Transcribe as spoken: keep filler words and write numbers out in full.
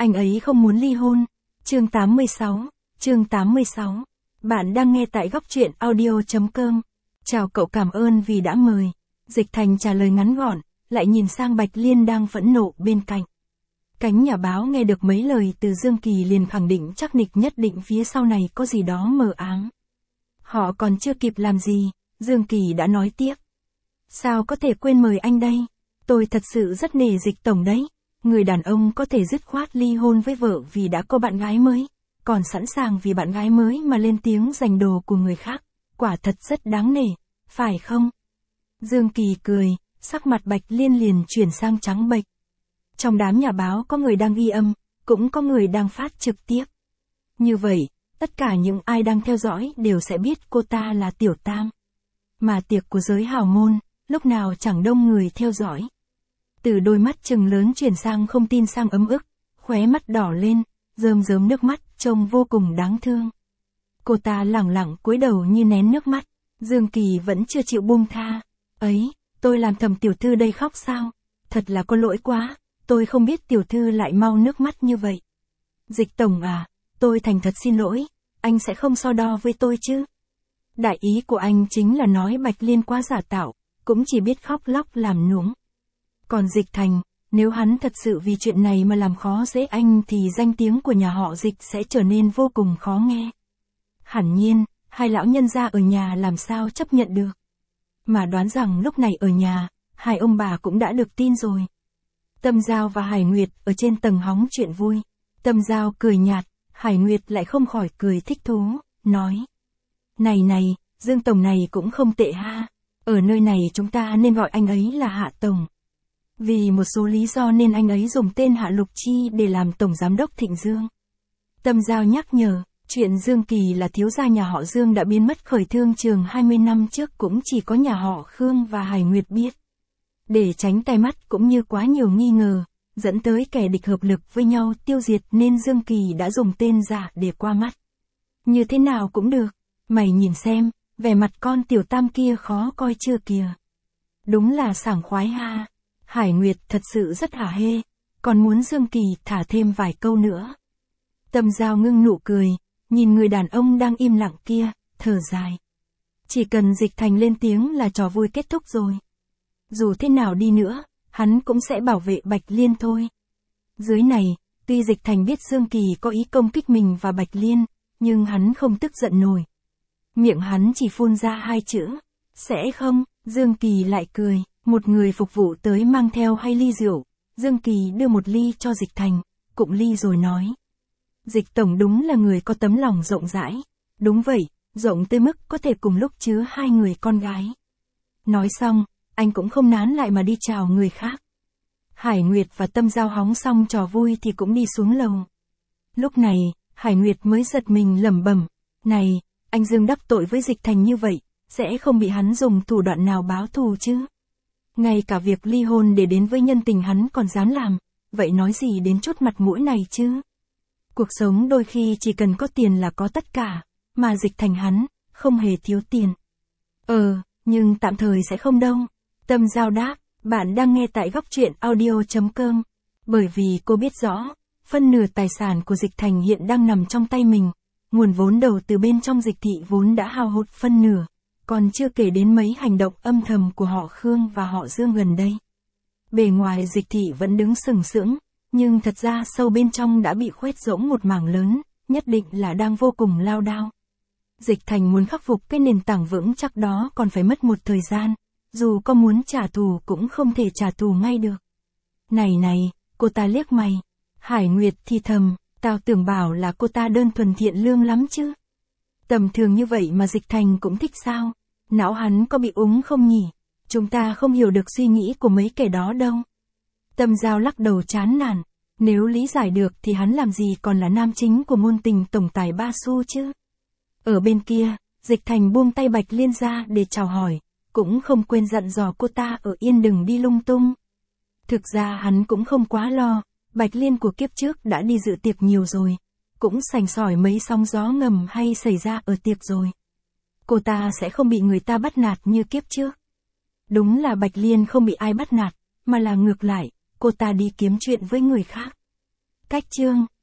anh ấy không muốn ly hôn. Chương tám mươi sáu, chương tám mươi sáu. Bạn đang nghe tại góc truyện audio chấm com. Chào cậu, cảm ơn vì đã mời. Dịch Thành trả lời ngắn gọn, lại nhìn sang Bạch Liên đang phẫn nộ bên cạnh. Cánh nhà báo nghe được mấy lời từ Dương Kỳ liền khẳng định chắc nịch nhất định phía sau này có gì đó mờ ám. Họ còn chưa kịp làm gì, Dương Kỳ đã nói tiếp. Sao có thể quên mời anh đây? Tôi thật sự rất nể Dịch tổng đấy. Người đàn ông có thể dứt khoát ly hôn với vợ vì đã có bạn gái mới, còn sẵn sàng vì bạn gái mới mà lên tiếng giành đồ của người khác. Quả thật rất đáng nể, phải không? Dương Kỳ cười, sắc mặt Bạch Liên liền chuyển sang trắng bệch. Trong đám nhà báo có người đang ghi âm, cũng có người đang phát trực tiếp. Như vậy, tất cả những ai đang theo dõi đều sẽ biết cô ta là Tiểu Tam. Mà tiệc của giới hào môn, lúc nào chẳng đông người theo dõi. Từ đôi mắt trừng lớn chuyển sang không tin sang ấm ức, khóe mắt đỏ lên, rơm rớm nước mắt, trông vô cùng đáng thương. Cô ta lẳng lặng cúi đầu như nén nước mắt, Dương Kỳ vẫn chưa chịu buông tha. Ấy, tôi làm Thẩm tiểu thư đây khóc sao? Thật là có lỗi quá, tôi không biết tiểu thư lại mau nước mắt như vậy. Dịch tổng à, tôi thành thật xin lỗi, anh sẽ không so đo với tôi chứ? Đại ý của anh chính là nói Bạch Liên quá giả tạo, cũng chỉ biết khóc lóc làm nũng. Còn Dịch Thành, nếu hắn thật sự vì chuyện này mà làm khó dễ anh thì danh tiếng của nhà họ Dịch sẽ trở nên vô cùng khó nghe. Hẳn nhiên, hai lão nhân gia ở nhà làm sao chấp nhận được. Mà đoán rằng lúc này ở nhà, hai ông bà cũng đã được tin rồi. Tâm Giao và Hải Nguyệt ở trên tầng hóng chuyện vui. Tâm Giao cười nhạt, Hải Nguyệt lại không khỏi cười thích thú, nói. Này này, Dương tổng này cũng không tệ ha. Ở nơi này chúng ta nên gọi anh ấy là Hạ tổng. Vì một số lý do nên anh ấy dùng tên Hạ Lục Chi để làm tổng giám đốc Thịnh Dương. Tâm Giao nhắc nhở, chuyện Dương Kỳ là thiếu gia nhà họ Dương đã biến mất khỏi thương trường hai mươi năm trước cũng chỉ có nhà họ Khương và Hải Nguyệt biết. Để tránh tai mắt cũng như quá nhiều nghi ngờ, dẫn tới kẻ địch hợp lực với nhau tiêu diệt nên Dương Kỳ đã dùng tên giả để qua mắt. Như thế nào cũng được, mày nhìn xem, vẻ mặt con Tiểu Tam kia khó coi chưa kìa. Đúng là sảng khoái ha. Hải Nguyệt thật sự rất hả hê, còn muốn Dương Kỳ thả thêm vài câu nữa. Tâm Giao ngưng nụ cười, nhìn người đàn ông đang im lặng kia, thở dài. Chỉ cần Dịch Thành lên tiếng là trò vui kết thúc rồi. Dù thế nào đi nữa, hắn cũng sẽ bảo vệ Bạch Liên thôi. Dưới này, tuy Dịch Thành biết Dương Kỳ có ý công kích mình và Bạch Liên, nhưng hắn không tức giận nổi. Miệng hắn chỉ phun ra hai chữ, sẽ không. Dương Kỳ lại cười, một người phục vụ tới mang theo hai ly rượu. Dương Kỳ đưa một ly cho Dịch Thành, cụng ly rồi nói. Dịch tổng đúng là người có tấm lòng rộng rãi. Đúng vậy, rộng tới mức có thể cùng lúc chứa hai người con gái. Nói xong, anh cũng không nán lại mà đi chào người khác. Hải Nguyệt và Tâm Giao hóng xong trò vui thì cũng đi xuống lầu. Lúc này, Hải Nguyệt mới giật mình lẩm bẩm, này, anh Dương đắc tội với Dịch Thành như vậy, sẽ không bị hắn dùng thủ đoạn nào báo thù chứ? Ngay cả việc ly hôn để đến với nhân tình hắn còn dám làm, vậy nói gì đến chút mặt mũi này chứ? Cuộc sống đôi khi chỉ cần có tiền là có tất cả, mà Dịch Thành hắn, không hề thiếu tiền. Ờ, nhưng tạm thời sẽ không đâu. Tâm Giao đáp, bạn đang nghe tại góc truyện audio chấm com. Bởi vì cô biết rõ, phân nửa tài sản của Dịch Thành hiện đang nằm trong tay mình, nguồn vốn đầu từ bên trong Dịch thị vốn đã hao hụt phân nửa, còn chưa kể đến mấy hành động âm thầm của họ Khương và họ Dương gần đây. Bề ngoài Dịch thị vẫn đứng sừng sững, nhưng thật ra sâu bên trong đã bị khoét rỗng một mảng lớn, nhất định là đang vô cùng lao đao. Dịch Thành muốn khắc phục cái nền tảng vững chắc đó còn phải mất một thời gian, dù có muốn trả thù cũng không thể trả thù ngay được. Này này, cô ta liếc mày. Hải Nguyệt thì thầm, tao tưởng bảo là cô ta đơn thuần thiện lương lắm chứ. Tầm thường như vậy mà Dịch Thành cũng thích sao? Não hắn có bị úng không nhỉ? Chúng ta không hiểu được suy nghĩ của mấy kẻ đó đâu. Tâm Giao lắc đầu chán nản. Nếu lý giải được thì hắn làm gì còn là nam chính của ngôn tình tổng tài Ba Xu chứ? Ở bên kia, Dịch Thành buông tay Bạch Liên ra để chào hỏi, cũng không quên dặn dò cô ta ở yên đừng đi lung tung. Thực ra hắn cũng không quá lo, Bạch Liên của kiếp trước đã đi dự tiệc nhiều rồi, cũng sành sỏi mấy sóng gió ngầm hay xảy ra ở tiệc rồi. Cô ta sẽ không bị người ta bắt nạt như kiếp trước. Đúng là Bạch Liên không bị ai bắt nạt, mà là ngược lại, cô ta đi kiếm chuyện với người khác. Cách chương